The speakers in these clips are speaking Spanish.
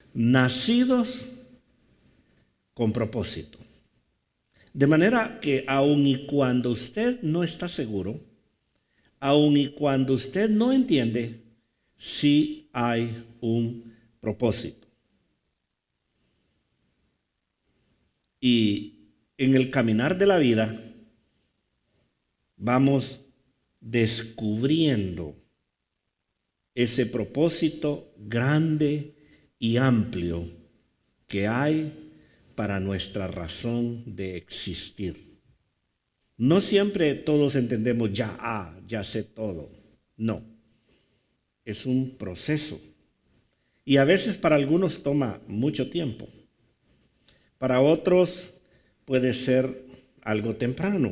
nacidos con propósito. De manera que aun y cuando usted no está seguro, aun y cuando usted no entiende, sí hay un propósito. Y en el caminar de la vida vamos descubriendo ese propósito grande y amplio que hay para nuestra razón de existir. No siempre todos entendemos ya sé todo. No, es un proceso. Y a veces para algunos toma mucho tiempo. Para otros puede ser algo temprano.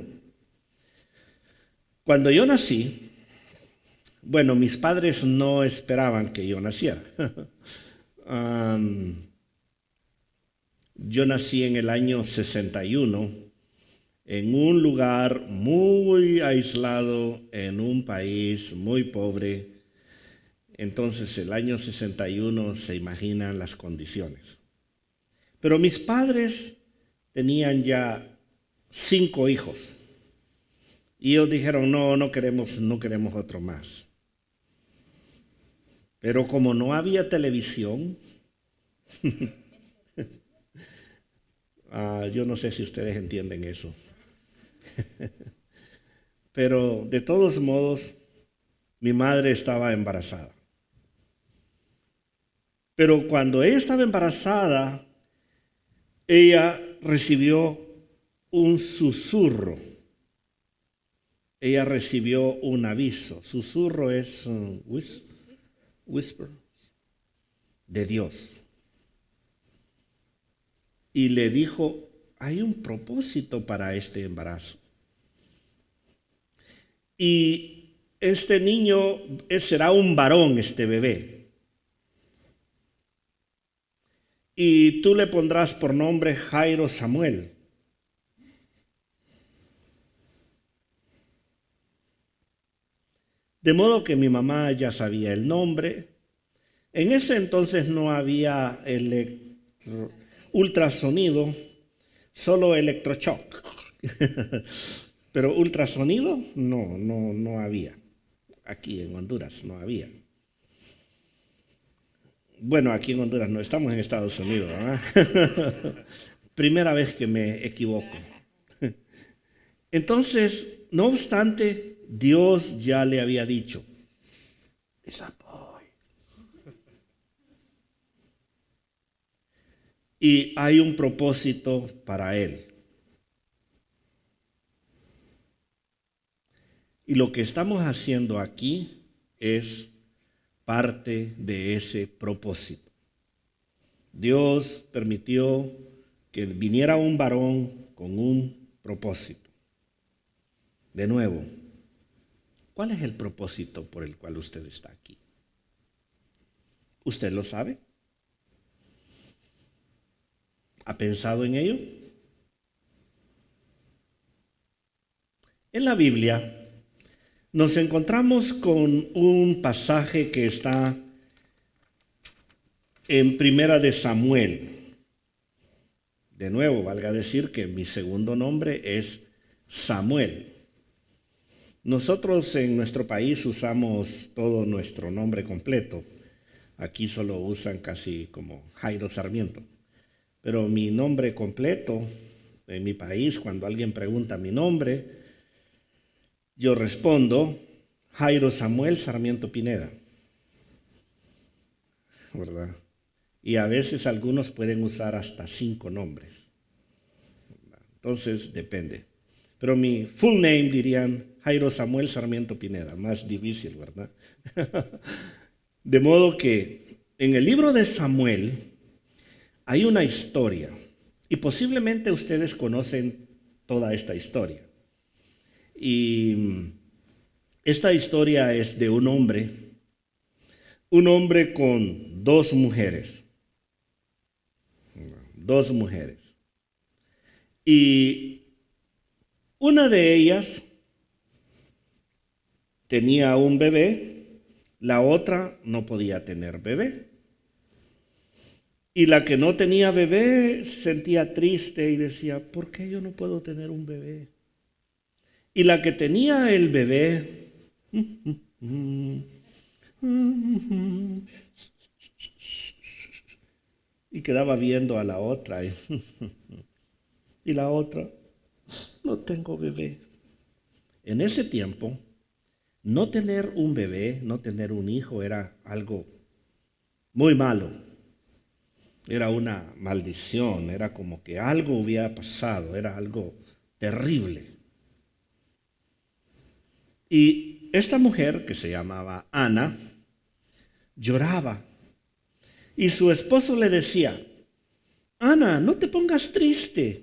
Cuando yo nací, bueno, mis padres no esperaban que yo naciera. Yo nací en el año 61 en un lugar muy aislado, en un país muy pobre. Entonces, el año 61 se imaginan las condiciones. Pero mis padres tenían ya 5 hijos. Y ellos dijeron, no queremos otro más. Pero como no había televisión, yo no sé si ustedes entienden eso. Pero de todos modos, mi madre estaba embarazada. Pero cuando ella estaba embarazada, ella recibió un susurro. Ella recibió un aviso. Susurro es whisper de Dios. Y le dijo, hay un propósito para este embarazo. Y este niño será un varón, este bebé. Y tú le pondrás por nombre Jairo Samuel. De modo que mi mamá ya sabía el nombre. En ese entonces no había ultrasonido, solo electroshock. Pero ultrasonido no había. Aquí en Honduras no había. Bueno, aquí en Honduras no, estamos en Estados Unidos, ¿verdad? Primera vez que me equivoco. Entonces, no obstante, Dios ya le había dicho, esa boy. Y hay un propósito para él. Y lo que estamos haciendo aquí es parte de ese propósito. Dios permitió que viniera un varón con un propósito. De nuevo, ¿cuál es el propósito por el cual usted está aquí? ¿Usted lo sabe? ¿Ha pensado en ello? En la Biblia nos encontramos con un pasaje que está en Primera de Samuel. De nuevo, valga decir que mi segundo nombre es Samuel. Nosotros en nuestro país usamos todo nuestro nombre completo. Aquí solo usan casi como Jairo Sarmiento. Pero mi nombre completo, en mi país, cuando alguien pregunta mi nombre, yo respondo Jairo Samuel Sarmiento Pineda. ¿Verdad? Y a veces algunos pueden usar hasta 5 nombres. Entonces, depende. Pero mi full name dirían Jairo Samuel Sarmiento Pineda. Más difícil, ¿verdad? De modo que en el libro de Samuel hay una historia. Y posiblemente ustedes conocen toda esta historia. Y esta historia es de un hombre con 2 mujeres. 2 mujeres. Y una de ellas tenía un bebé, la otra no podía tener bebé. Y la que no tenía bebé se sentía triste y decía, ¿por qué yo no puedo tener un bebé? Y la que tenía el bebé y quedaba viendo a la otra y la otra, no tengo bebé. En ese tiempo, no tener un bebé, no tener un hijo era algo muy malo. Era una maldición, era como que algo hubiera pasado, era algo terrible. Y esta mujer, que se llamaba Ana, lloraba. Y su esposo le decía, Ana, no te pongas triste.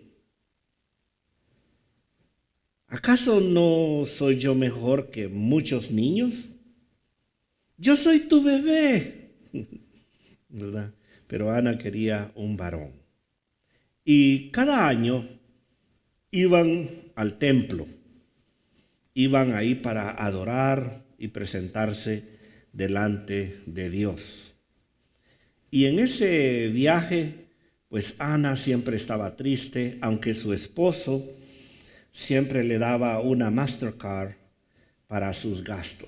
¿Acaso no soy yo mejor que muchos niños? Yo soy tu bebé, ¿verdad? Pero Ana quería un varón. Y cada año iban al templo, iban ahí para adorar y presentarse delante de Dios. Y en ese viaje, pues Ana siempre estaba triste, aunque su esposo siempre le daba una Mastercard para sus gastos.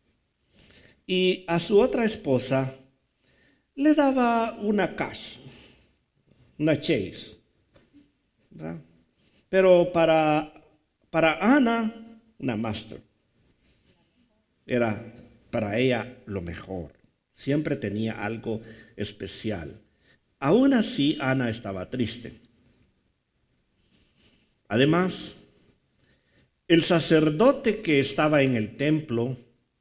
Y a su otra esposa le daba una cash, una Chase, ¿verdad? Pero para Ana, una Master. Era para ella lo mejor. Siempre tenía algo especial. Aún así, Ana estaba triste. Además, el sacerdote que estaba en el templo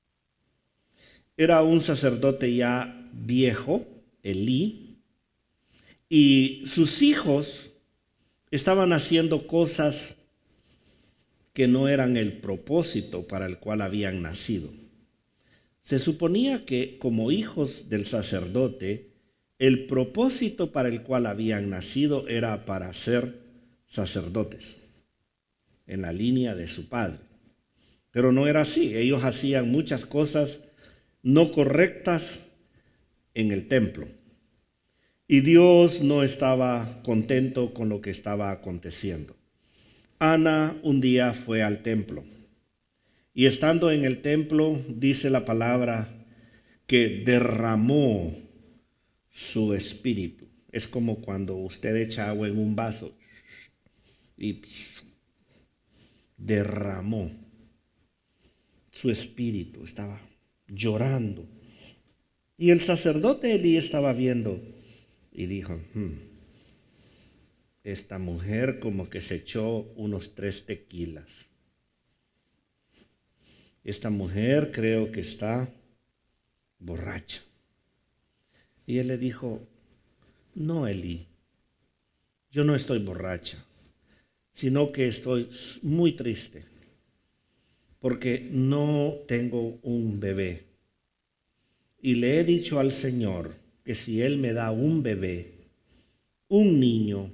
era un sacerdote ya viejo, Elí, y sus hijos estaban haciendo cosas que no eran el propósito para el cual habían nacido. Se suponía que como hijos del sacerdote, el propósito para el cual habían nacido era para ser sacerdotes, en la línea de su padre. Pero no era así, ellos hacían muchas cosas no correctas en el templo. Y Dios no estaba contento con lo que estaba aconteciendo. Ana un día fue al templo y estando en el templo dice la palabra que derramó su espíritu. Es como cuando usted echa agua en un vaso y derramó su espíritu, estaba llorando. Y el sacerdote Elí estaba viendo y dijo, esta mujer como que se echó unos 3 tequilas. Esta mujer creo que está borracha. Y él le dijo, no, Elí, yo no estoy borracha, sino que estoy muy triste porque no tengo un bebé. Y le he dicho al Señor que si Él me da un bebé, un niño,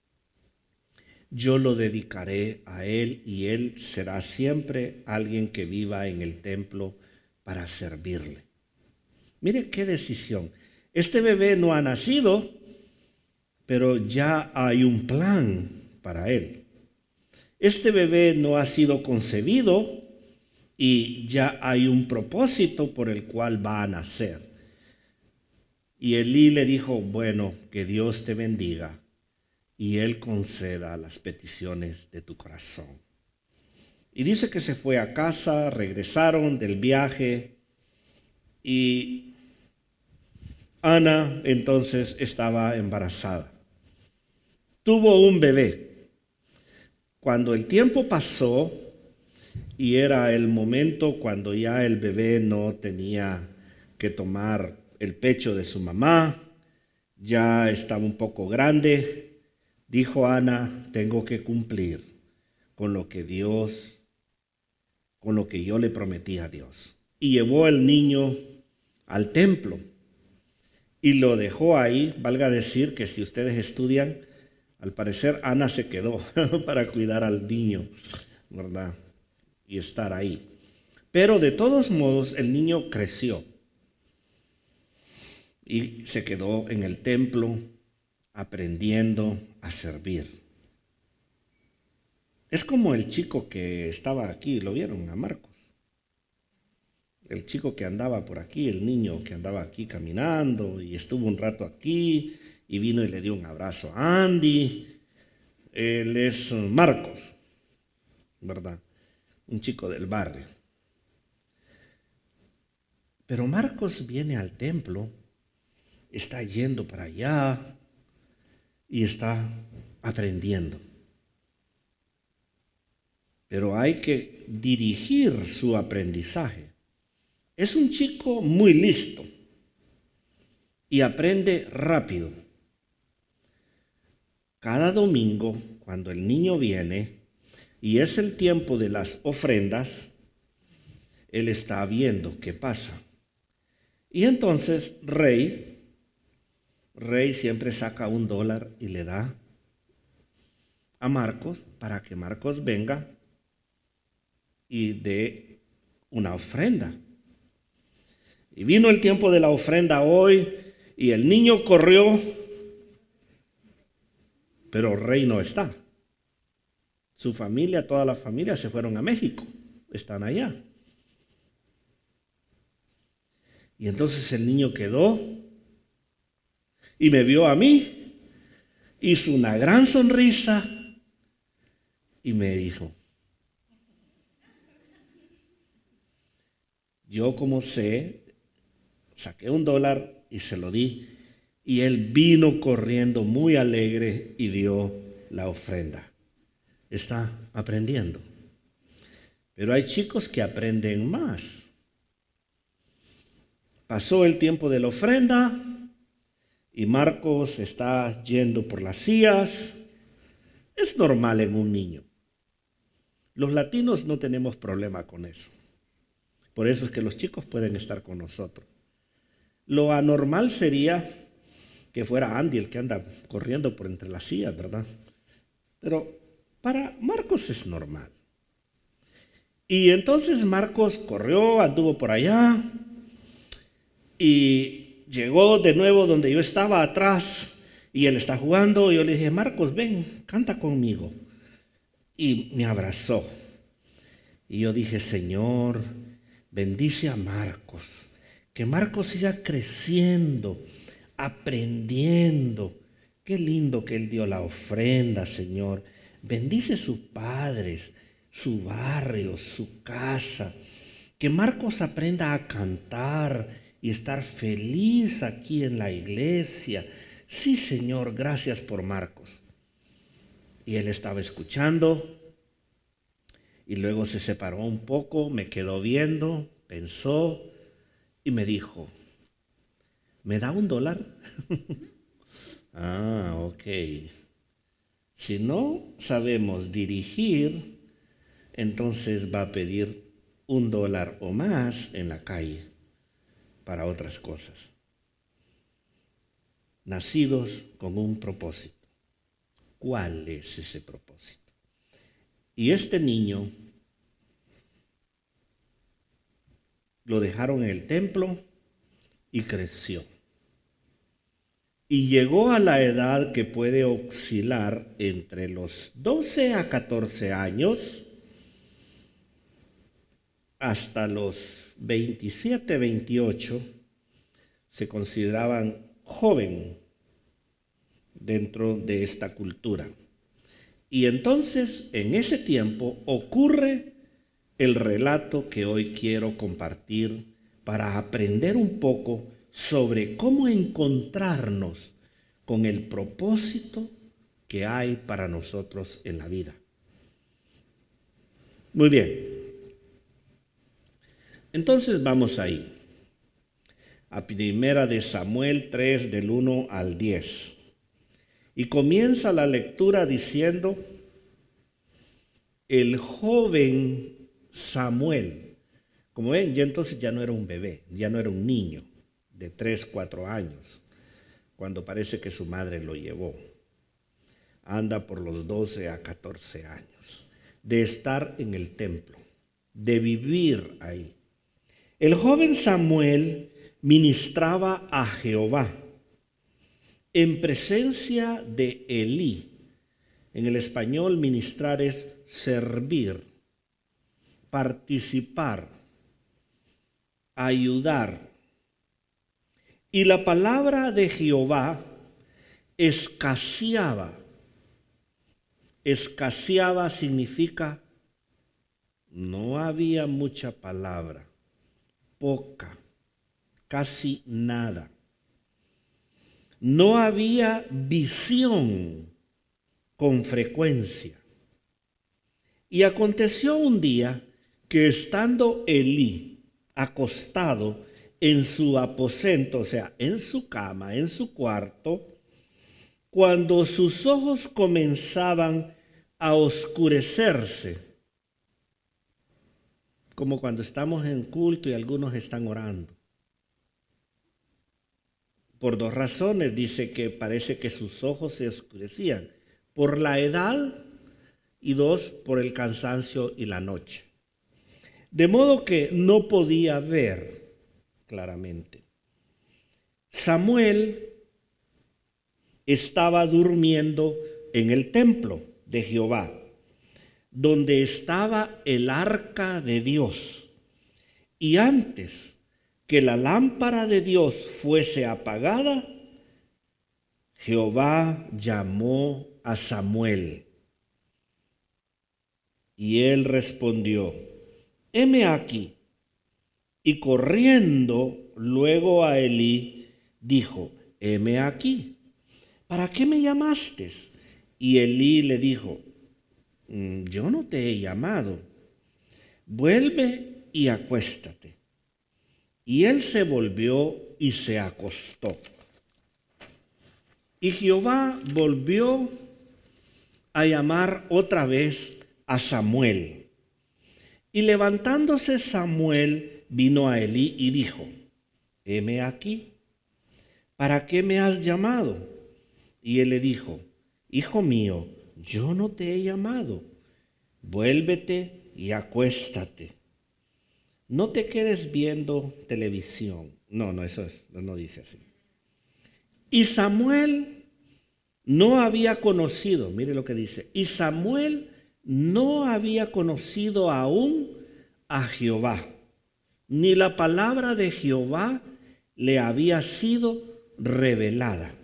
yo lo dedicaré a Él y Él será siempre alguien que viva en el templo para servirle. Mire qué decisión. Este bebé no ha nacido, pero ya hay un plan para él. Este bebé no ha sido concebido y ya hay un propósito por el cual va a nacer. Y Elí le dijo, bueno, que Dios te bendiga y Él conceda las peticiones de tu corazón. Y dice que se fue a casa, regresaron del viaje y Ana entonces estaba embarazada. Tuvo un bebé. Cuando el tiempo pasó y era el momento cuando ya el bebé no tenía que tomar el pecho de su mamá, ya estaba un poco grande, dijo Ana, tengo que cumplir con lo que yo le prometí a Dios. Y llevó el niño al templo y lo dejó ahí. Valga decir que si ustedes estudian, al parecer Ana se quedó para cuidar al niño, ¿verdad? Y estar ahí. Pero de todos modos el niño creció y se quedó en el templo aprendiendo a servir. Es como el chico que estaba aquí, ¿lo vieron a Marcos? El chico que andaba por aquí, el niño que andaba aquí caminando y estuvo un rato aquí y vino y le dio un abrazo a Andy. Él es Marcos, ¿verdad? Un chico del barrio. Pero Marcos viene al templo, está yendo para allá y está aprendiendo. Pero hay que dirigir su aprendizaje. Es un chico muy listo y aprende rápido. Cada domingo, cuando el niño viene y es el tiempo de las ofrendas, él está viendo qué pasa. Y entonces Rey siempre saca $1 y le da a Marcos para que Marcos venga y dé una ofrenda. Y vino el tiempo de la ofrenda hoy y el niño corrió, pero Rey no está. Su familia, toda la familia se fueron a México, están allá. Y entonces el niño quedó y me vio a mí, hizo una gran sonrisa y me dijo, yo como sé, saqué $1 y se lo di y él vino corriendo muy alegre y dio la ofrenda. Está aprendiendo. Pero hay chicos que aprenden más. Pasó el tiempo de la ofrenda y Marcos está yendo por las sillas. Es normal en un niño. Los latinos no tenemos problema con eso. Por eso es que los chicos pueden estar con nosotros. Lo anormal sería que fuera Andy el que anda corriendo por entre las sillas, ¿verdad? Pero para Marcos es normal. Y entonces Marcos corrió, anduvo por allá y llegó de nuevo donde yo estaba atrás y él está jugando. Y yo le dije, Marcos, ven, canta conmigo. Y me abrazó. Y yo dije, Señor, bendice a Marcos. Que Marcos siga creciendo, aprendiendo. Qué lindo que él dio la ofrenda, Señor. Bendice sus padres, su barrio, su casa. Que Marcos aprenda a cantar y estar feliz aquí en la iglesia. Sí, Señor, gracias por Marcos. Y él estaba escuchando y luego se separó un poco, me quedó viendo, pensó y me dijo, ¿me da $1? Ah, ok. Si no sabemos dirigir, entonces va a pedir $1 o más en la calle para otras cosas. Nacidos con un propósito. ¿Cuál es ese propósito? Y este niño lo dejaron en el templo y creció. Y llegó a la edad que puede oscilar entre los 12 a 14 años hasta los 27, 28, se consideraban joven dentro de esta cultura. Y entonces, en ese tiempo, ocurre el relato que hoy quiero compartir para aprender un poco sobre cómo encontrarnos con el propósito que hay para nosotros en la vida. Muy bien. Entonces vamos ahí. A Primera de Samuel 3, del 1 al 10. Y comienza la lectura diciendo, el joven Samuel, como ven, ya entonces ya no era un bebé, ya no era un niño de 3, 4 años, cuando parece que su madre lo llevó. Anda por los 12 a 14 años, de estar en el templo, de vivir ahí. El joven Samuel ministraba a Jehová en presencia de Elí. En el español, ministrar es servir, participar, ayudar. Y la palabra de Jehová escaseaba. Escaseaba significa no había mucha palabra, poca, casi nada. No había visión con frecuencia. Y aconteció un día que estando Elí acostado en su aposento, o sea, en su cama, en su cuarto, cuando sus ojos comenzaban a oscurecerse, como cuando estamos en culto y algunos están orando. Por dos razones, dice que parece que sus ojos se oscurecían, por la edad y dos, por el cansancio y la noche. De modo que no podía ver claramente. Samuel estaba durmiendo en el templo de Jehová, donde estaba el arca de Dios. Y antes que la lámpara de Dios fuese apagada, Jehová llamó a Samuel. Y él respondió: heme aquí. Y corriendo luego a Elí, dijo: heme aquí. ¿Para qué me llamaste? Y Elí le dijo: yo no te he llamado. Vuelve y acuéstate. Y él se volvió y se acostó. Y Jehová volvió a llamar otra vez a Samuel. Y levantándose Samuel vino a Elí y dijo: heme aquí. ¿Para qué me has llamado? Y él le dijo: hijo mío, yo no te he llamado. Vuélvete y acuéstate. No te quedes viendo televisión. No, eso no dice así. Y Samuel no había conocido, mire lo que dice, y Samuel no había conocido aún a Jehová, ni la palabra de Jehová le había sido revelada.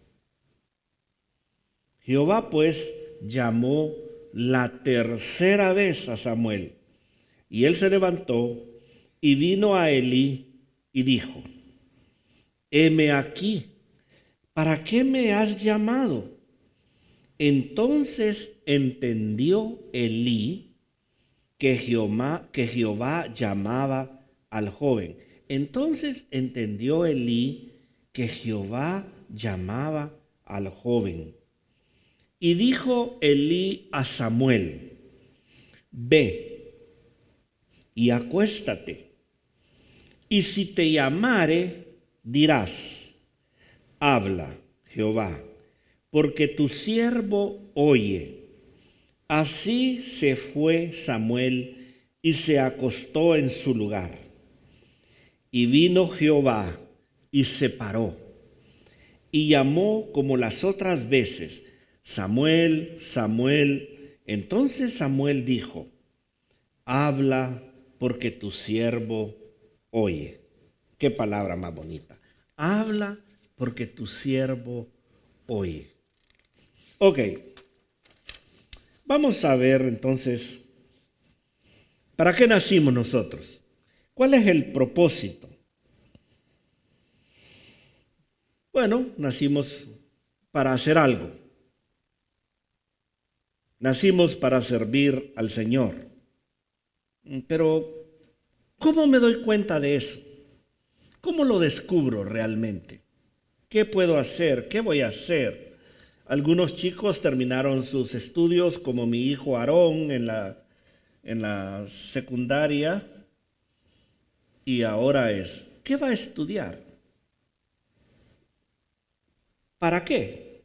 Jehová pues llamó la tercera vez a Samuel, y él se levantó y vino a Elí y dijo: heme aquí. ¿Para qué me has llamado? Entonces entendió Elí que Jehová llamaba al joven. Entonces entendió Elí que Jehová llamaba al joven. Y dijo Elí a Samuel: ve y acuéstate, y si te llamare, dirás: habla, Jehová, porque tu siervo oye. Así se fue Samuel y se acostó en su lugar. Y vino Jehová y se paró, y llamó como las otras veces: Samuel, Samuel. Entonces Samuel dijo: habla, porque tu siervo oye. Qué palabra más bonita. Habla, porque tu siervo oye. Ok, vamos a ver entonces, ¿para qué nacimos nosotros? ¿Cuál es el propósito? Bueno, nacimos para hacer algo. Nacimos para servir al Señor. Pero, ¿cómo me doy cuenta de eso? ¿Cómo lo descubro realmente? ¿Qué puedo hacer? ¿Qué voy a hacer? Algunos chicos terminaron sus estudios, como mi hijo Aarón en la secundaria, y ahora ¿qué va a estudiar? ¿Para qué?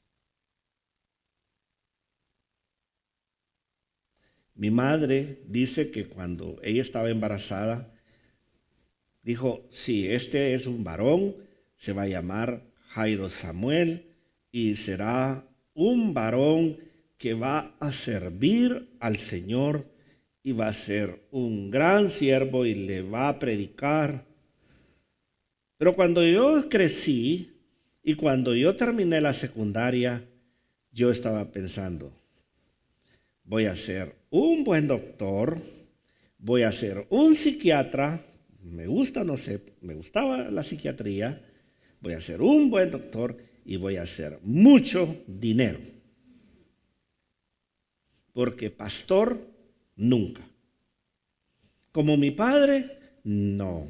Mi madre dice que cuando ella estaba embarazada, dijo: si este es un varón, se va a llamar Jairo Samuel, y será un varón que va a servir al Señor y va a ser un gran siervo y le va a predicar. Pero cuando yo crecí y cuando yo terminé la secundaria, yo estaba pensando, voy a ser un buen doctor, voy a ser un psiquiatra, me gusta, no sé, me gustaba la psiquiatría, voy a ser un buen doctor y voy a hacer mucho dinero. Porque pastor, nunca. Como mi padre, no.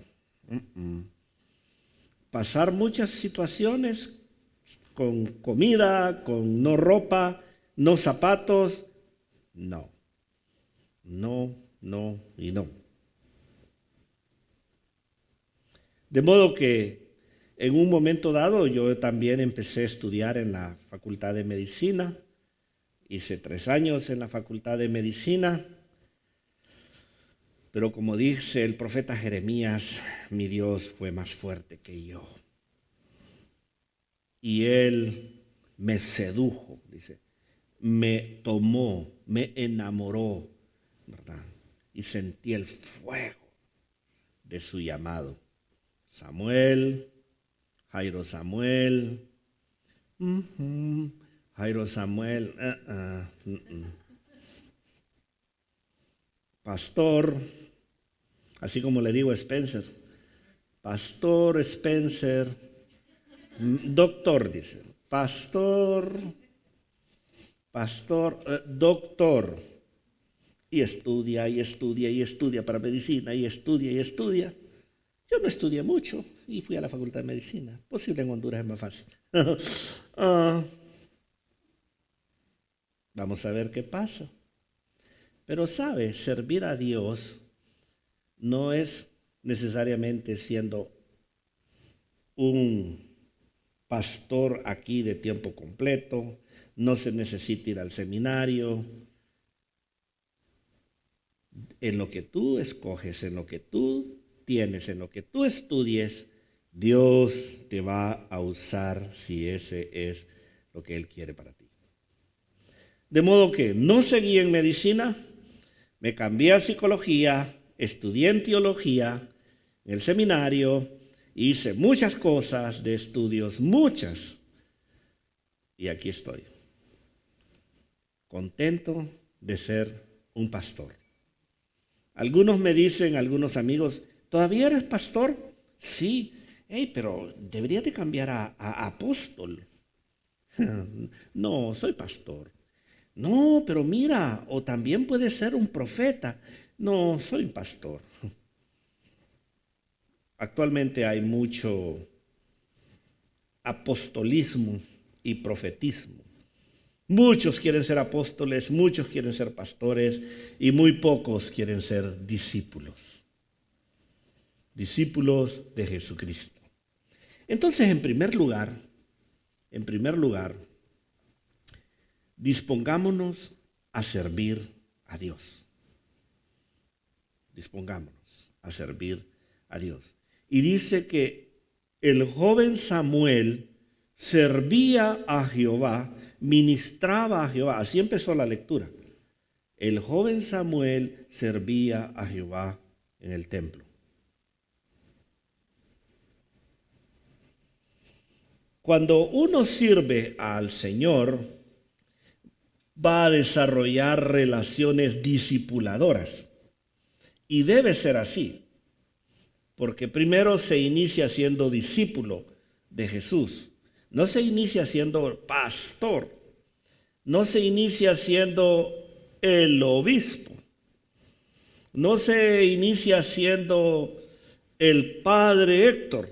Pasar muchas situaciones con comida, con no ropa, no zapatos, no. No, no y no. De modo que en un momento dado yo también empecé a estudiar en la Facultad de Medicina. Hice 3 años en la Facultad de Medicina. Pero como dice el profeta Jeremías, mi Dios fue más fuerte que yo. Y Él me sedujo, dice, me tomó, me enamoró, ¿verdad? Y sentí el fuego de su llamado. Samuel, Jairo Samuel, Jairo Samuel, pastor, así como le digo a Spencer, Pastor Spencer, doctor, dice, pastor, doctor, y estudia, y estudia, y estudia para medicina, y estudia, y estudia. Yo no estudié mucho y fui a la Facultad de Medicina. Posible en Honduras es más fácil. Vamos a ver qué pasa. Pero sabe, servir a Dios no es necesariamente siendo un pastor aquí de tiempo completo, no se necesita ir al seminario. En lo que tú escoges, en lo que tú tienes, en lo que tú estudies, Dios te va a usar si ese es lo que Él quiere para ti. De modo que no seguí en medicina, me cambié a psicología, estudié en teología, en el seminario, hice muchas cosas de estudios, muchas. Y aquí estoy, contento de ser un pastor. Algunos me dicen, algunos amigos, ¿todavía eres pastor? Sí. Hey, pero deberías de cambiar a apóstol. No, soy pastor. No, pero mira, o también puede ser un profeta. No, soy pastor. Actualmente hay mucho apostolismo y profetismo. Muchos quieren ser apóstoles, muchos quieren ser pastores y muy pocos quieren ser discípulos. Discípulos de Jesucristo. Entonces, en primer lugar, dispongámonos a servir a Dios. Dispongámonos a servir a Dios. Y dice que el joven Samuel servía a Jehová, ministraba a Jehová. Así empezó la lectura. El joven Samuel servía a Jehová en el templo. Cuando uno sirve al Señor, va a desarrollar relaciones discipuladoras. Y debe ser así, porque primero se inicia siendo discípulo de Jesús. No se inicia siendo pastor, no se inicia siendo el obispo, no se inicia siendo el padre Héctor.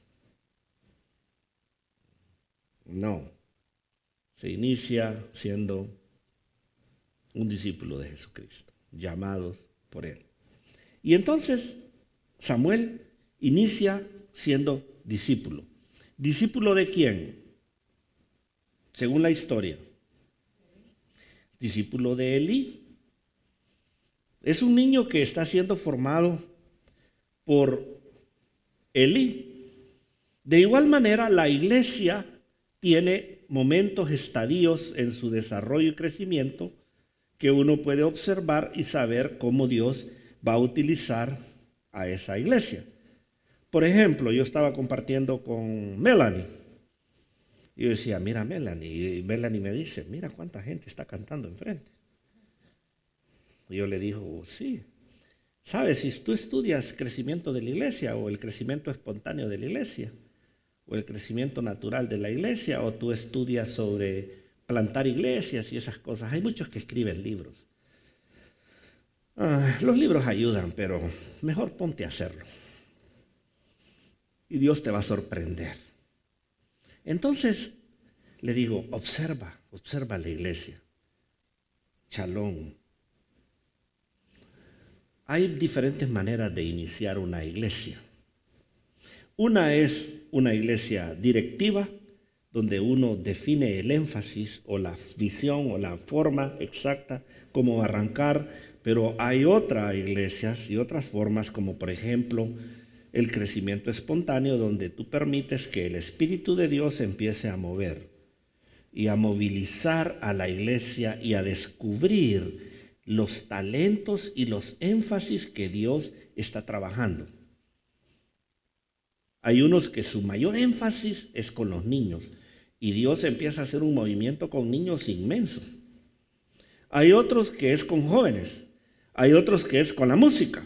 No, se inicia siendo un discípulo de Jesucristo, llamados por Él. Y entonces Samuel inicia siendo discípulo. ¿Discípulo de quién? Según la historia. Discípulo de Elí. Es un niño que está siendo formado por Elí. De igual manera, la iglesia tiene momentos, estadios en su desarrollo y crecimiento que uno puede observar y saber cómo Dios va a utilizar a esa iglesia. Por ejemplo, yo estaba compartiendo con Melanie. Y yo decía, mira Melanie. Y Melanie me dice, mira cuánta gente está cantando enfrente. Y yo le digo, sí. ¿Sabes? Si tú estudias crecimiento de la iglesia o el crecimiento espontáneo de la iglesia o el crecimiento natural de la iglesia o tú estudias sobre plantar iglesias y esas cosas, hay muchos que escriben libros. Los libros ayudan, pero mejor ponte a hacerlo. Y Dios te va a sorprender. Entonces le digo, observa la iglesia. Shalom. Hay diferentes maneras de iniciar una iglesia. Una es una iglesia directiva, donde uno define el énfasis o la visión o la forma exacta como arrancar, pero hay otras iglesias y otras formas, como por ejemplo el crecimiento espontáneo, donde tú permites que el Espíritu de Dios empiece a mover y a movilizar a la iglesia y a descubrir los talentos y los énfasis que Dios está trabajando. Hay unos que su mayor énfasis es con los niños y Dios empieza a hacer un movimiento con niños inmenso. Hay otros que es con jóvenes, hay otros que es con la música.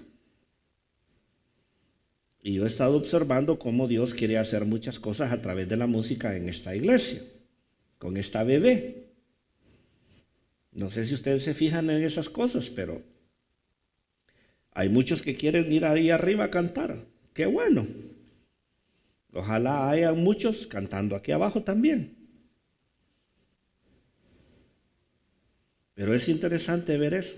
Y yo he estado observando cómo Dios quiere hacer muchas cosas a través de la música en esta iglesia, con esta bebé. No sé si ustedes se fijan en esas cosas, pero hay muchos que quieren ir ahí arriba a cantar. ¡Qué bueno! Ojalá haya muchos cantando aquí abajo también. Pero es interesante ver eso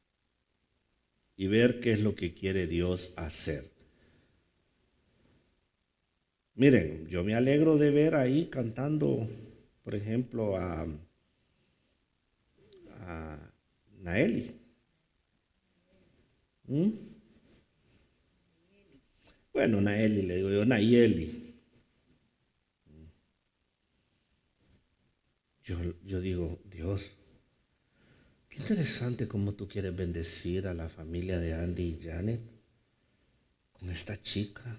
y ver qué es lo que quiere Dios hacer. Miren, yo me alegro de ver ahí cantando, por ejemplo, a Naeli. Bueno, Naeli, le digo yo, Nayeli. Yo digo, Dios, qué interesante cómo tú quieres bendecir a la familia de Andy y Janet con esta chica,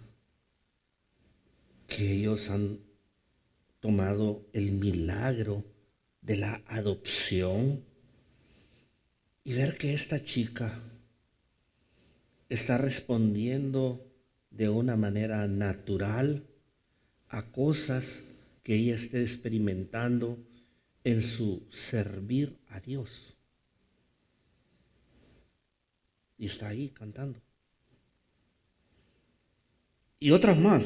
que ellos han tomado el milagro de la adopción y ver que esta chica está respondiendo de una manera natural a cosas que ella esté experimentando en su servir a Dios. Y está ahí cantando. Y otras más.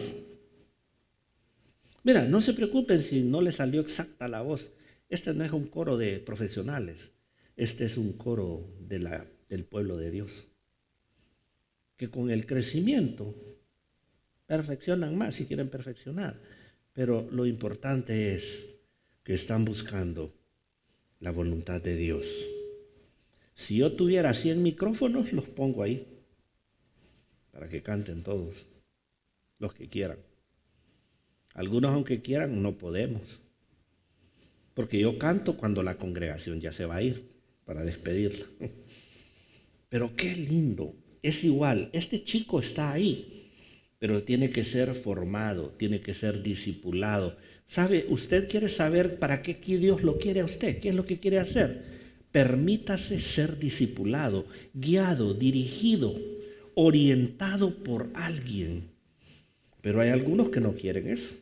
Mira, no se preocupen si no le salió exacta la voz. Este no es un coro de profesionales. Este es un coro del pueblo de Dios. Que con el crecimiento perfeccionan más si quieren perfeccionar. Pero lo importante es que están buscando la voluntad de Dios. Si yo tuviera 100 micrófonos, los pongo ahí para que canten todos, los que quieran. Algunos, aunque quieran, no podemos, porque yo canto cuando la congregación ya se va a ir para despedirla. Pero qué lindo, es igual, este chico está ahí, pero tiene que ser formado, tiene que ser discipulado. ¿Sabe? Usted quiere saber para qué Dios lo quiere a usted, qué es lo que quiere hacer. Permítase ser discipulado, guiado, dirigido, orientado por alguien. Pero hay algunos que no quieren eso.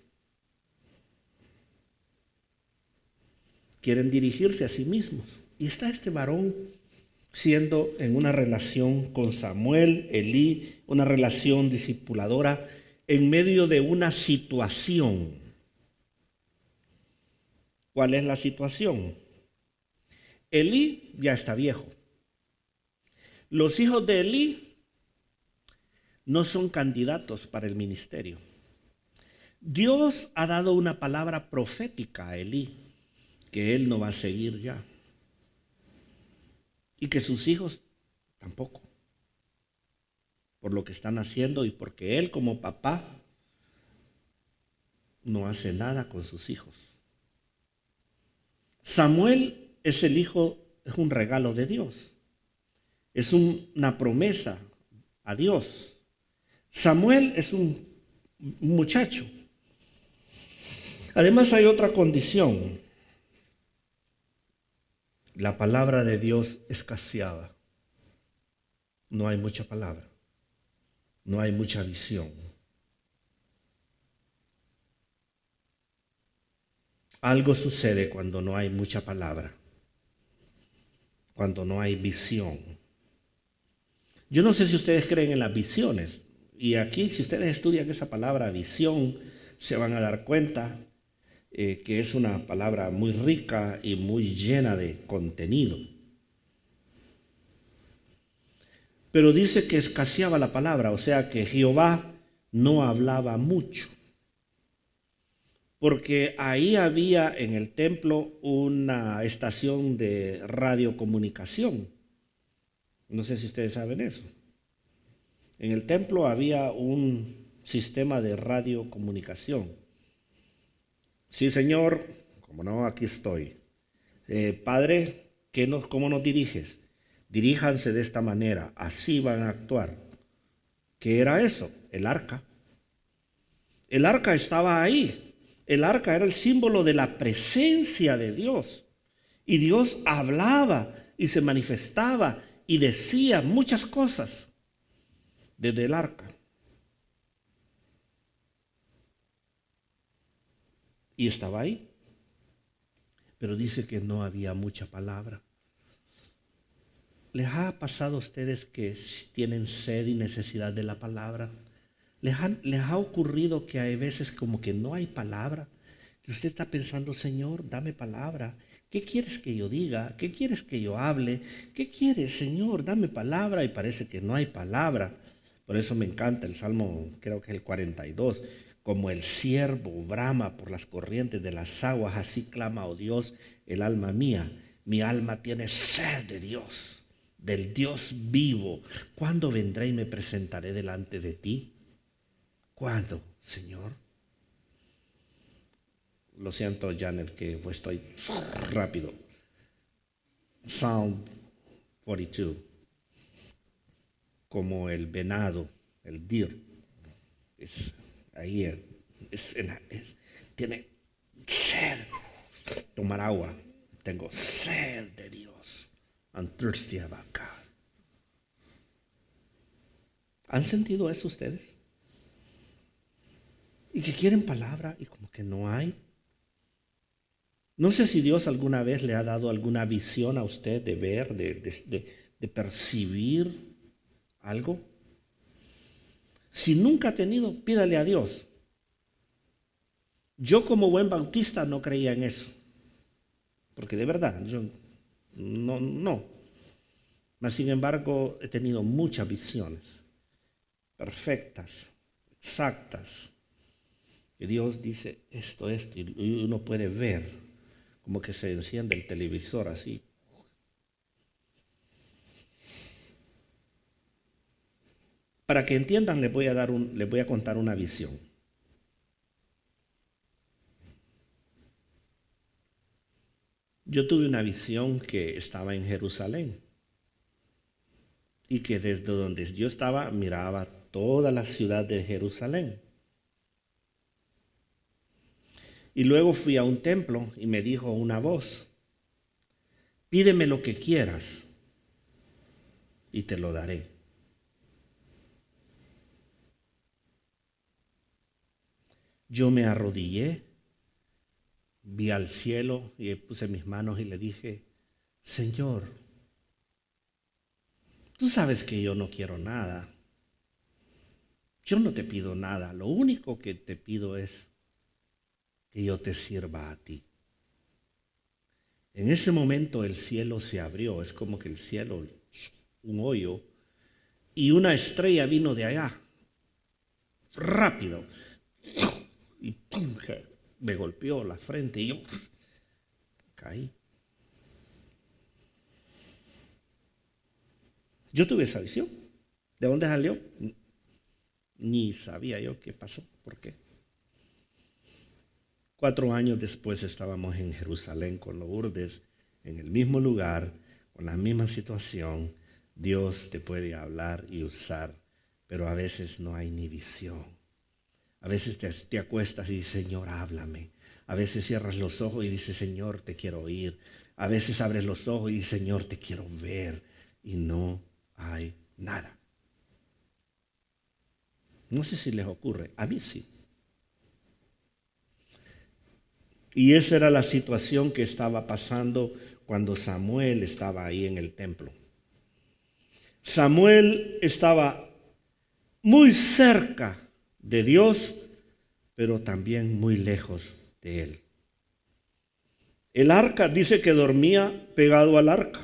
Quieren dirigirse a sí mismos. Y está este varón siendo en una relación con Samuel, Elí, una relación discipuladora en medio de una situación. ¿Cuál es la situación? Elí ya está viejo. Los hijos de Elí no son candidatos para el ministerio. Dios ha dado una palabra profética a Elí, que él no va a seguir ya. Y que sus hijos tampoco. Por lo que están haciendo y porque él como papá no hace nada con sus hijos. Samuel es el hijo, es un regalo de Dios. Es una promesa a Dios. Samuel es un muchacho. Además hay otra condición. La palabra de Dios escaseaba. No hay mucha palabra. No hay mucha visión. Algo sucede cuando no hay mucha palabra. Cuando no hay visión. Yo no sé si ustedes creen en las visiones. Y aquí, si ustedes estudian esa palabra visión, se van a dar cuenta que es una palabra muy rica y muy llena de contenido. Pero dice que escaseaba la palabra, o sea que Jehová no hablaba mucho. Porque ahí había en el templo una estación de radiocomunicación. No sé si ustedes saben eso. En el templo había un sistema de radiocomunicación. Sí, Señor, como no, aquí estoy. Padre, ¿cómo nos diriges? Diríjanse de esta manera, así van a actuar. ¿Qué era eso? El arca. El arca estaba ahí. El arca era el símbolo de la presencia de Dios. Y Dios hablaba y se manifestaba y decía muchas cosas desde el arca. Y estaba ahí. Pero dice que no había mucha palabra. ¿Les ha pasado a ustedes que tienen sed y necesidad de la palabra? ¿Les ha ocurrido que hay veces como que no hay palabra? Que usted está pensando, Señor, dame palabra. ¿Qué quieres que yo diga? ¿Qué quieres que yo hable? ¿Qué quieres, Señor? Dame palabra. Y parece que no hay palabra. Por eso me encanta el Salmo, creo que es el 42. Como el ciervo brama por las corrientes de las aguas, así clama, oh Dios, el alma mía. Mi alma tiene sed de Dios, del Dios vivo. ¿Cuándo vendré y me presentaré delante de ti? ¿Cuándo, Señor? Lo siento, Janet, que pues estoy rápido. Psalm 42. Como el venado, el deer. Ahí tiene sed. Tomar agua. Tengo sed de Dios. I'm thirsty about God. ¿Han sentido eso ustedes? Y que quieren palabra y como que no hay. No sé si Dios alguna vez le ha dado alguna visión a usted de ver, de percibir algo. Si nunca ha tenido, pídale a Dios. Yo como buen bautista no creía en eso. Porque de verdad, yo no. Mas sin embargo, he tenido muchas visiones. Perfectas, exactas. Que Dios dice esto, y uno puede ver como que se enciende el televisor así. Para que entiendan, les voy a contar una visión. Yo tuve una visión que estaba en Jerusalén y que desde donde yo estaba miraba toda la ciudad de Jerusalén. Y luego fui a un templo y me dijo una voz: pídeme lo que quieras y te lo daré. Yo me arrodillé, vi al cielo y puse mis manos y le dije: Señor, tú sabes que yo no quiero nada. Yo no te pido nada. Lo único que te pido es que yo te sirva a ti. En ese momento el cielo se abrió. Es como que el cielo, un hoyo, y una estrella vino de allá, rápido, y ¡pum!, me golpeó la frente y yo caí. Yo tuve esa visión. ¿De dónde salió? Ni sabía yo qué pasó, por qué. 4 años después estábamos en Jerusalén con Lourdes, en el mismo lugar, con la misma situación. Dios te puede hablar y usar, pero a veces no hay ni visión. A veces te acuestas y dices, Señor, háblame. A veces cierras los ojos y dices, Señor, te quiero oír. A veces abres los ojos y dices, Señor, te quiero ver. Y no hay nada. No sé si les ocurre, a mí sí. Y esa era la situación que estaba pasando cuando Samuel estaba ahí en el templo. Samuel estaba muy cerca de Dios, pero también muy lejos de él. El arca dice que dormía pegado al arca.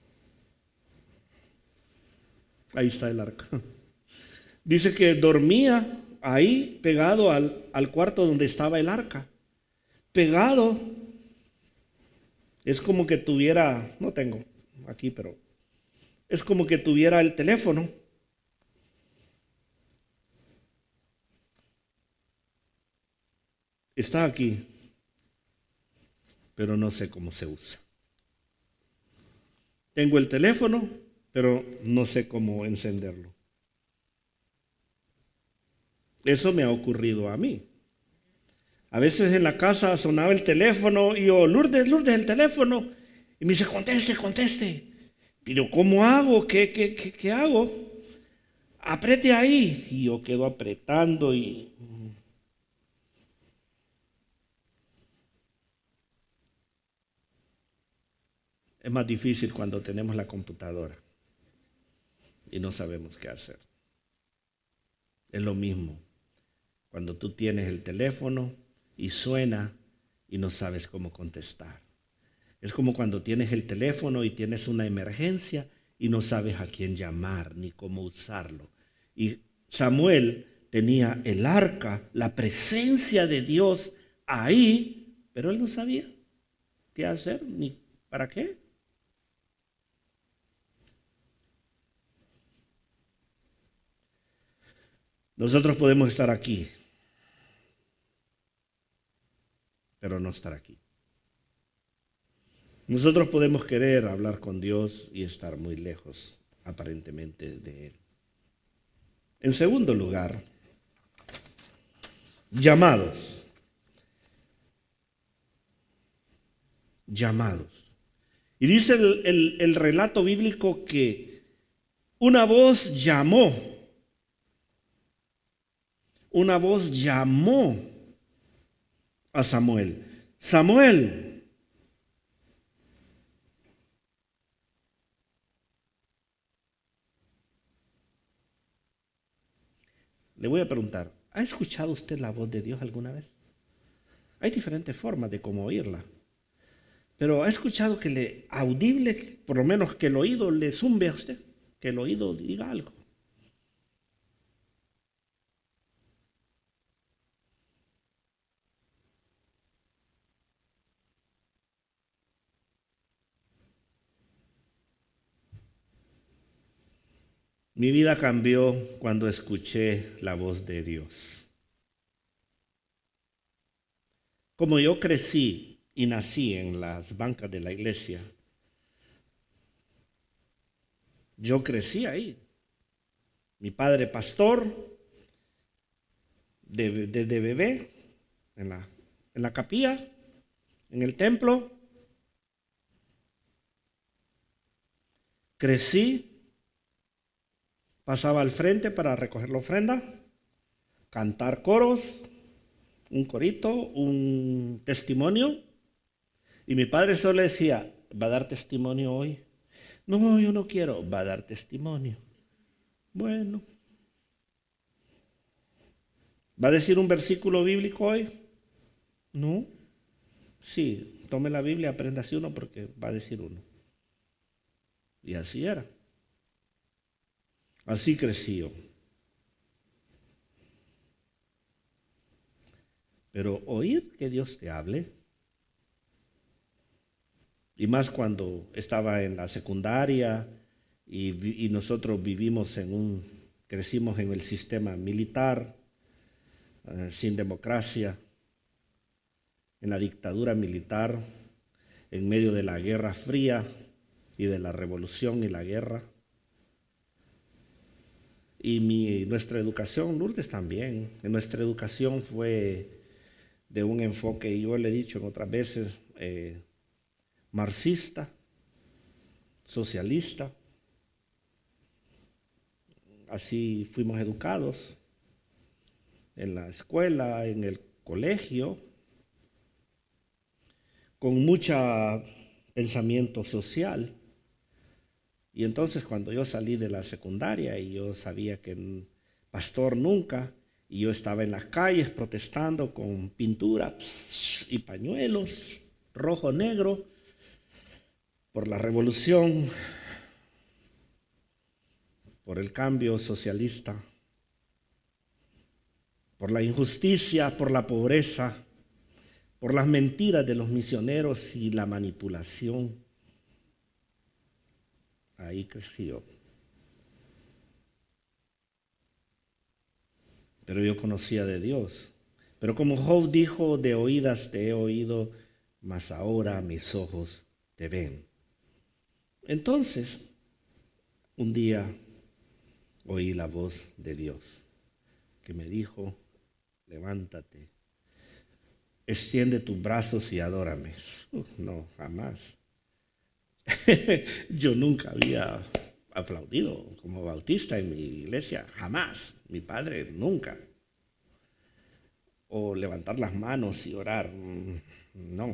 Ahí está el arca. Dice que dormía ahí pegado al cuarto donde estaba el arca. Pegado. Es como que tuviera, no tengo aquí, pero es como que tuviera el teléfono. Está aquí, pero no sé cómo se usa. Tengo el teléfono, pero no sé cómo encenderlo. Eso me ha ocurrido a mí. A veces en la casa sonaba el teléfono y yo, Lourdes, el teléfono. Y me dice, conteste. Pero ¿cómo hago? ¿Qué hago? Apriete ahí. Y yo quedo apretando y... Es más difícil cuando tenemos la computadora y no sabemos qué hacer. Es lo mismo cuando tú tienes el teléfono y suena y no sabes cómo contestar. Es como cuando tienes el teléfono y tienes una emergencia y no sabes a quién llamar ni cómo usarlo. Y Samuel tenía el arca, la presencia de Dios ahí, pero él no sabía qué hacer ni para qué. Nosotros podemos estar aquí, pero no estar aquí. Nosotros podemos querer hablar con Dios y estar muy lejos, aparentemente, de Él. En segundo lugar, llamados. Y dice el relato bíblico que una voz llamó a Samuel. Samuel. Le voy a preguntar, ¿ha escuchado usted la voz de Dios alguna vez? Hay diferentes formas de cómo oírla. Pero ¿ha escuchado que le audible, por lo menos que el oído le zumbe a usted? Que el oído diga algo. Mi vida cambió cuando escuché la voz de Dios. Como yo crecí y nací en las bancas de la iglesia, yo crecí ahí. Mi padre pastor, desde bebé, en la capilla, en el templo. Crecí, pasaba al frente para recoger la ofrenda, cantar coros, un corito, un testimonio. Y mi padre solo decía, ¿va a dar testimonio hoy? No, yo no quiero, va a dar testimonio. Bueno. ¿Va a decir un versículo bíblico hoy? No. Sí, tome la Biblia, aprenda así uno porque va a decir uno. Y así era. Así creció. Pero oír que Dios te hable, y más cuando estaba en la secundaria y nosotros crecimos en el sistema militar, sin democracia. en la dictadura militar, en medio de la Guerra Fría y de la revolución y la guerra. Y nuestra educación, Lourdes también, nuestra educación fue de un enfoque, y yo le he dicho en otras veces, marxista, socialista. Así fuimos educados en la escuela, en el colegio, con mucho pensamiento social. Y entonces cuando yo salí de la secundaria y yo sabía que pastor nunca, y yo estaba en las calles protestando con pintura y pañuelos, rojo, negro, por la revolución, por el cambio socialista, por la injusticia, por la pobreza, por las mentiras de los misioneros y la manipulación. Ahí crecí yo. Pero yo conocía de Dios. Pero como Job dijo, de oídas te he oído, mas ahora mis ojos te ven. Entonces, un día oí la voz de Dios que me dijo, levántate, extiende tus brazos y adórame. No, jamás. Yo nunca había aplaudido como bautista en mi iglesia, jamás. Mi padre nunca. O levantar las manos y orar, no.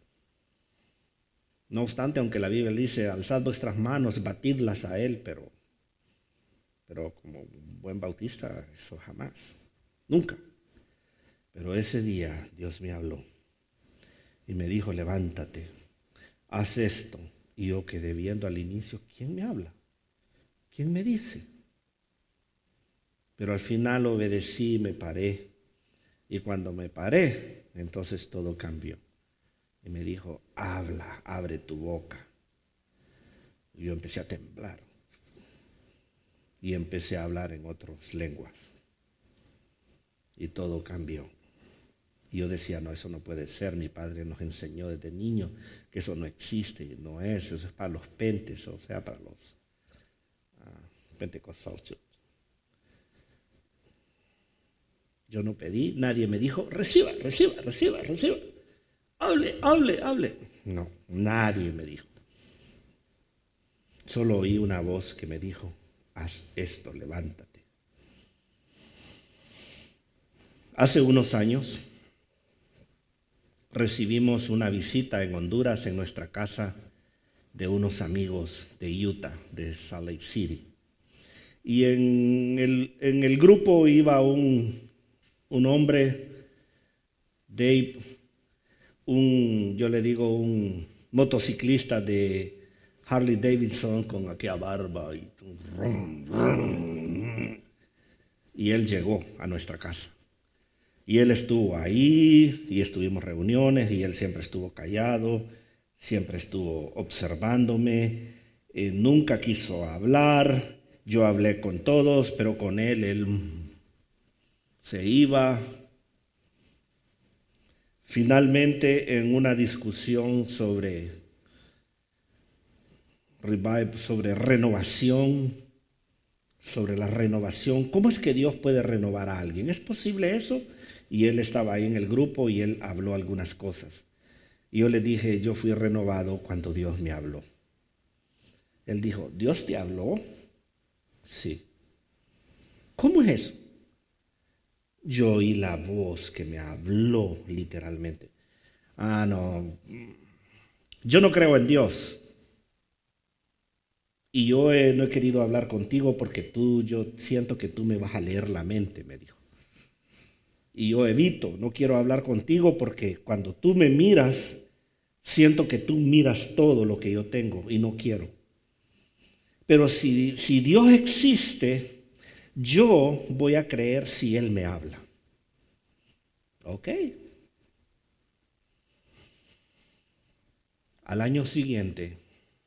No obstante, aunque la Biblia dice, alzad vuestras manos, batidlas a Él, pero como buen bautista, eso jamás, nunca. Pero ese día Dios me habló y me dijo, levántate, haz esto. Y yo quedé viendo al inicio, ¿quién me habla? ¿Quién me dice? Pero al final obedecí y me paré. Y cuando me paré, entonces todo cambió. Y me dijo, habla, abre tu boca. Y yo empecé a temblar. Y empecé a hablar en otras lenguas. Y todo cambió. Y yo decía, no, eso no puede ser. Mi padre nos enseñó desde niño que eso no existe, no es, eso es para los pentes, o sea, para los pentecostales. Yo no pedí, nadie me dijo, reciba. Hable. No, nadie me dijo. Solo oí una voz que me dijo, haz esto, levántate. Hace unos años recibimos una visita en Honduras, en nuestra casa, de unos amigos de Utah, de Salt Lake City. Y en el grupo iba un hombre, Dave, yo le digo un motociclista de Harley Davidson con aquella barba y él llegó a nuestra casa. Y él estuvo ahí y estuvimos reuniones y él siempre estuvo callado, siempre estuvo observándome, nunca quiso hablar. Yo hablé con todos, pero con él se iba. Finalmente, en una discusión sobre renovación, sobre la renovación, ¿cómo es que Dios puede renovar a alguien? ¿Es posible eso? Y él estaba ahí en el grupo y él habló algunas cosas. Y yo le dije, yo fui renovado cuando Dios me habló. Él dijo, ¿Dios te habló? Sí. ¿Cómo es eso? Yo oí la voz que me habló literalmente. No, yo no creo en Dios. Y yo no he querido hablar contigo porque yo siento que tú me vas a leer la mente, me dijo. Y yo evito, no quiero hablar contigo porque cuando tú me miras, siento que tú miras todo lo que yo tengo y no quiero. Pero si Dios existe, yo voy a creer si Él me habla. ¿Ok? Al año siguiente,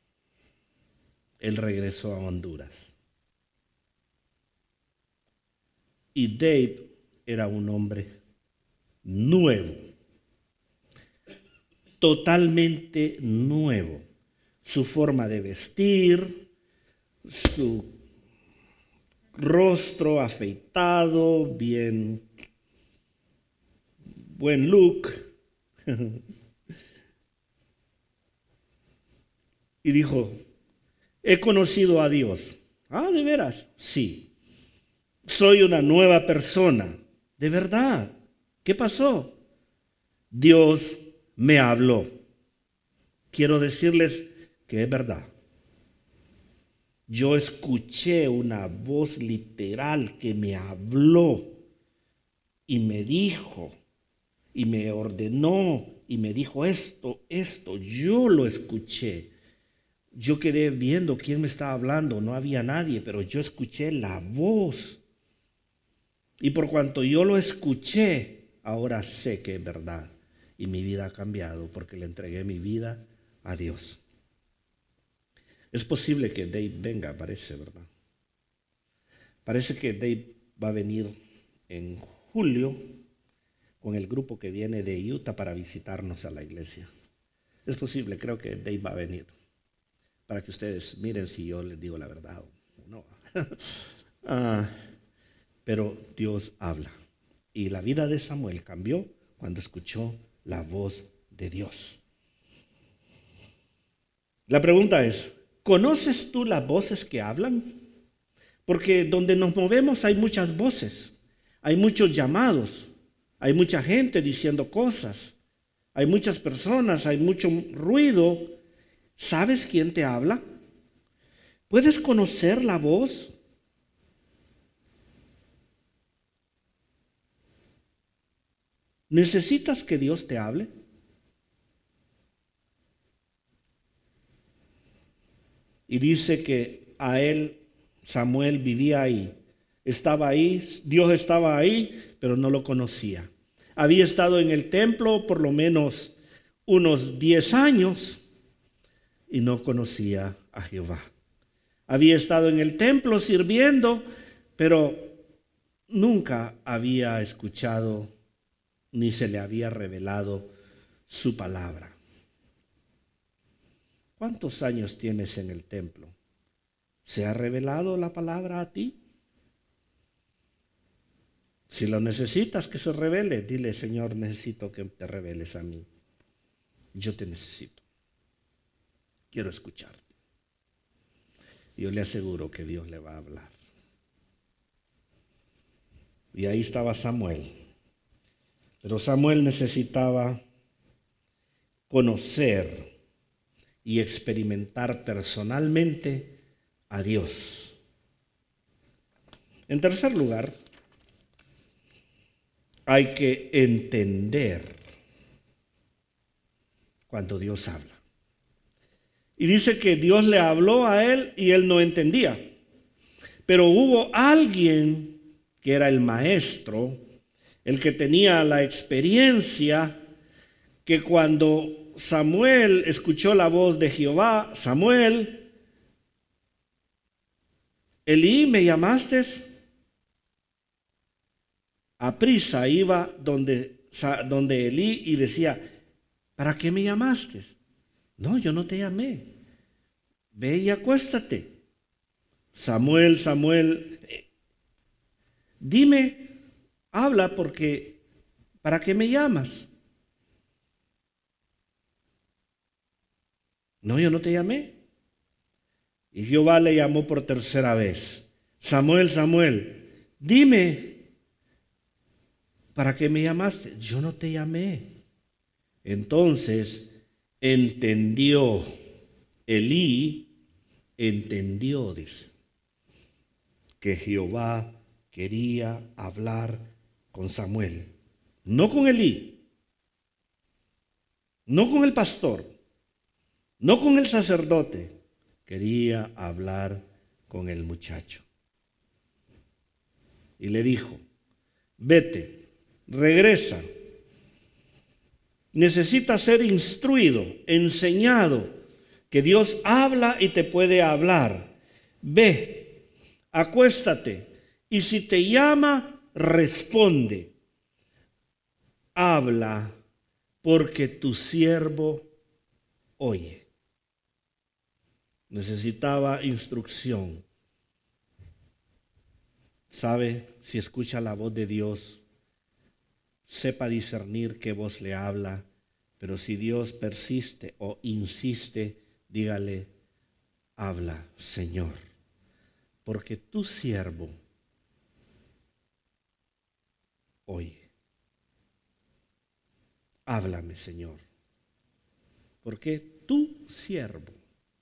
él regresó a Honduras. Y Dave era un hombre nuevo. totalmente nuevo. Su forma de vestir, su rostro afeitado, buen look. Y dijo, he conocido a Dios. Ah, ¿de veras? Sí. Soy una nueva persona. ¿De verdad? ¿Qué pasó? Dios me habló. Quiero decirles que es verdad. Yo escuché una voz literal que me habló y me dijo y me ordenó y me dijo esto. Yo lo escuché. Yo quedé viendo quién me estaba hablando. No había nadie, pero yo escuché la voz. Y por cuanto yo lo escuché, ahora sé que es verdad. Y mi vida ha cambiado porque le entregué mi vida a Dios. Es posible que Dave venga, parece, ¿verdad? Parece que Dave va a venir en julio con el grupo que viene de Utah para visitarnos a la iglesia. Es posible, creo que Dave va a venir para que ustedes miren si yo les digo la verdad o no. Pero Dios habla. Y la vida de Samuel cambió cuando escuchó la voz de Dios. La pregunta es, ¿conoces tú las voces que hablan? Porque donde nos movemos hay muchas voces, hay muchos llamados, hay mucha gente diciendo cosas, hay muchas personas, hay mucho ruido. ¿Sabes quién te habla? ¿Puedes conocer la voz? ¿Necesitas que Dios te hable? Y dice que a él, Samuel vivía ahí, estaba ahí, Dios estaba ahí, pero no lo conocía. Había estado en el templo por lo menos unos 10 años y no conocía a Jehová. Había estado en el templo sirviendo, pero nunca había escuchado ni se le había revelado su palabra. ¿Cuántos años tienes en el templo? ¿Se ha revelado la palabra a ti? Si lo necesitas que se revele, dile, Señor, necesito que te reveles a mí. Yo te necesito. Quiero escucharte. Yo le aseguro que Dios le va a hablar. Y ahí estaba Samuel. Pero Samuel necesitaba conocer y experimentar personalmente a Dios. En tercer lugar, hay que entender cuando Dios habla. Y dice que Dios le habló a él y él no entendía. Pero hubo alguien que era el maestro, el que tenía la experiencia, que cuando Samuel escuchó la voz de Jehová, Samuel, Elí, ¿me llamaste? Aprisa iba donde Elí y decía, ¿para qué me llamaste? No, yo no te llamé. Ve y acuéstate. Samuel, dime, habla porque, ¿para qué me llamas? No, yo no te llamé. Y Jehová le llamó por tercera vez. Samuel, dime, ¿para qué me llamaste? Yo no te llamé. Entonces entendió, Elí entendió, dice, que Jehová quería hablar con Samuel. No con Elí, no con el pastor, no con el sacerdote. Quería hablar con el muchacho. Y le dijo, vete, regresa. Necesitas ser instruido, enseñado, que Dios habla y te puede hablar. Ve, acuéstate, y si te llama, responde. Habla porque tu siervo oye. Necesitaba instrucción. ¿Sabe? Si escucha la voz de Dios, sepa discernir qué voz le habla, pero si Dios persiste o insiste, dígale, habla, Señor, porque tu siervo oye. Háblame, Señor, porque tu siervo,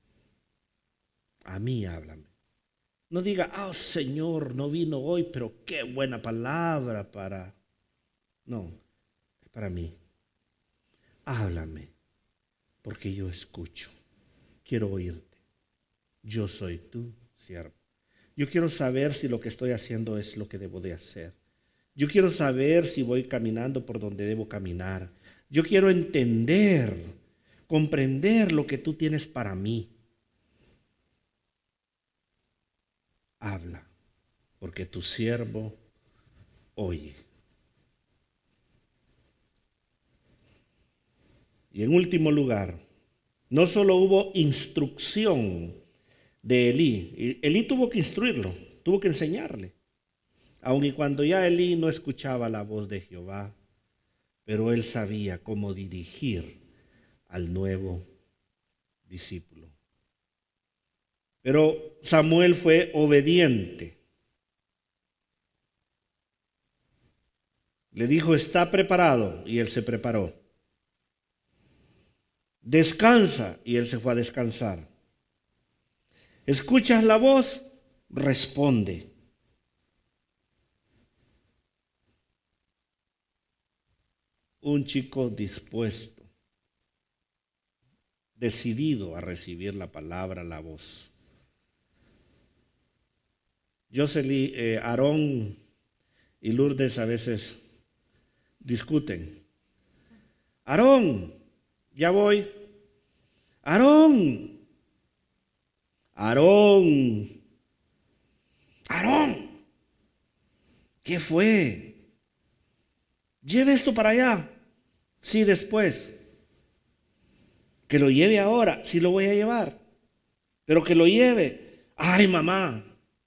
a mí háblame. No diga, oh Señor, no vino hoy, pero qué buena palabra para... No, es para mí. Háblame, porque yo escucho. Quiero oírte. Yo soy tu siervo. Yo quiero saber si lo que estoy haciendo es lo que debo de hacer. Yo quiero saber si voy caminando por donde debo caminar. Yo quiero entender, comprender lo que tú tienes para mí. Habla, porque tu siervo oye. Y en último lugar, no solo hubo instrucción de Elí, Elí tuvo que instruirlo, tuvo que enseñarle, aun y cuando ya Elí no escuchaba la voz de Jehová, pero él sabía cómo dirigir al nuevo discípulo. Pero Samuel fue obediente. Le dijo, está preparado, y él se preparó. Descansa, y él se fue a descansar. ¿Escuchas la voz? Responde. Un chico dispuesto, decidido a recibir la palabra, la voz. Jocelyn, Aarón y Lourdes a veces discuten. Aarón, ya voy. Aarón, Aarón, Aarón, ¿qué fue? Lleve esto para allá. Sí, después. Que lo lleve ahora. Sí, lo voy a llevar. Pero que lo lleve. Ay, mamá.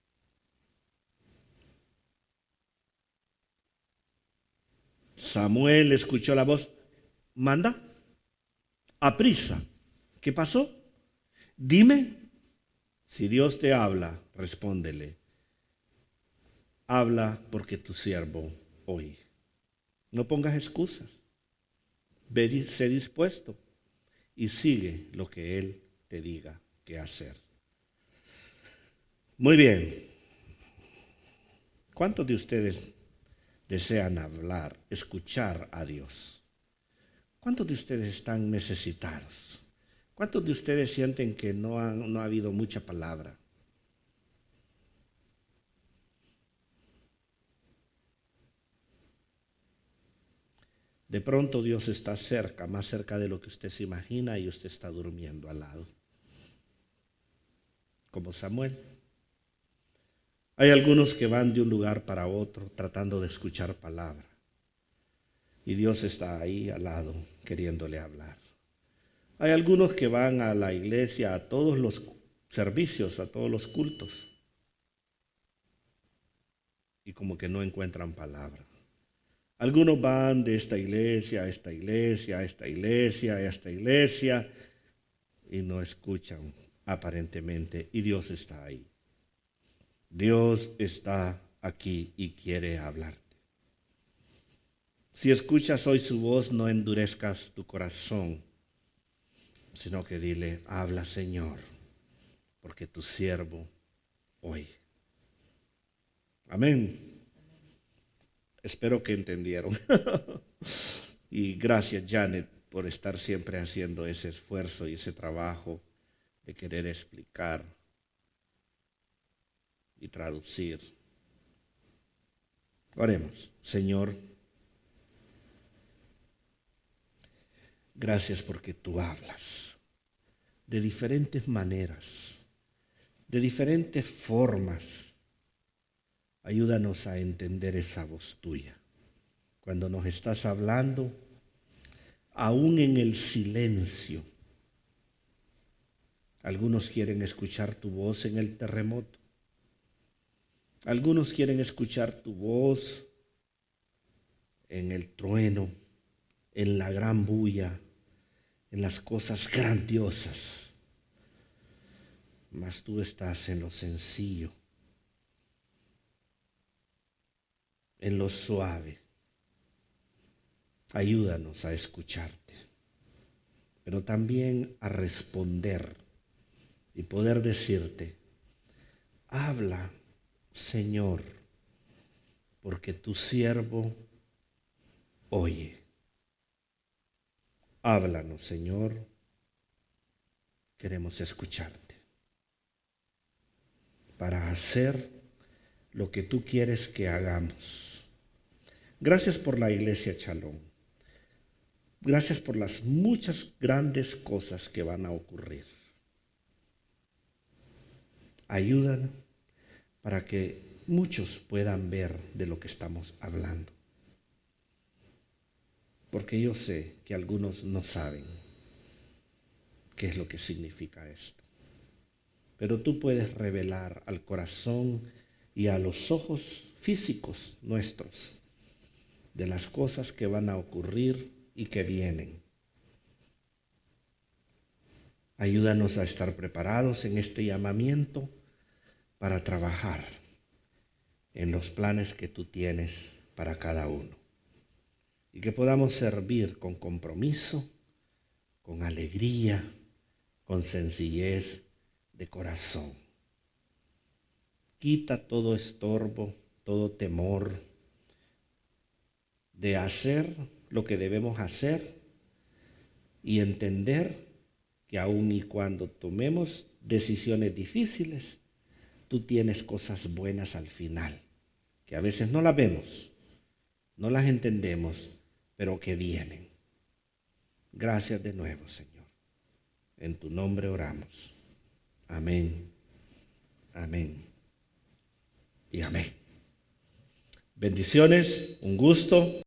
Samuel escuchó la voz. Manda. Aprisa. ¿Qué pasó? Dime. Si Dios te habla, respóndele. Habla porque tu siervo oye. No pongas excusas. Sé dispuesto y sigue lo que Él te diga que hacer. Muy bien. ¿Cuántos de ustedes desean hablar, escuchar a Dios? ¿Cuántos de ustedes están necesitados? ¿Cuántos de ustedes sienten que no ha habido mucha palabra? De pronto Dios está cerca, más cerca de lo que usted se imagina, y usted está durmiendo al lado. Como Samuel. Hay algunos que van de un lugar para otro tratando de escuchar palabra. Y Dios está ahí al lado queriéndole hablar. Hay algunos que van a la iglesia, a todos los servicios, a todos los cultos, y como que no encuentran palabra. Algunos van de esta iglesia a esta iglesia, a esta iglesia, a esta iglesia, y no escuchan aparentemente, y Dios está ahí. Dios está aquí y quiere hablarte. Si escuchas hoy su voz, no endurezcas tu corazón, sino que dile, habla Señor, porque tu siervo oye. Amén. Espero que entendieron. Y gracias, Janet, por estar siempre haciendo ese esfuerzo y ese trabajo de querer explicar y traducir. Oremos. Señor, gracias porque tú hablas de diferentes maneras, de diferentes formas. Ayúdanos a entender esa voz tuya. Cuando nos estás hablando, aún en el silencio. Algunos quieren escuchar tu voz en el terremoto. Algunos quieren escuchar tu voz en el trueno, en la gran bulla, en las cosas grandiosas. Mas tú estás en lo sencillo, en lo suave. Ayúdanos a escucharte, pero también a responder y poder decirte: habla, Señor, porque tu siervo oye. Háblanos, Señor, queremos escucharte para hacer lo que tú quieres que hagamos. Gracias por la iglesia Shalom. Gracias por las muchas grandes cosas que van a ocurrir. Ayúdanos para que muchos puedan ver de lo que estamos hablando. Porque yo sé que algunos no saben qué es lo que significa esto. Pero tú puedes revelar al corazón y a los ojos físicos nuestros de las cosas que van a ocurrir y que vienen. Ayúdanos a estar preparados en este llamamiento para trabajar en los planes que tú tienes para cada uno. Y que podamos servir con compromiso, con alegría, con sencillez de corazón. Quita todo estorbo, todo temor de hacer lo que debemos hacer y entender que aun y cuando tomemos decisiones difíciles, tú tienes cosas buenas al final, que a veces no las vemos, no las entendemos, pero que vienen. Gracias de nuevo, Señor. En tu nombre oramos. Amén, amén y amén. Bendiciones, un gusto.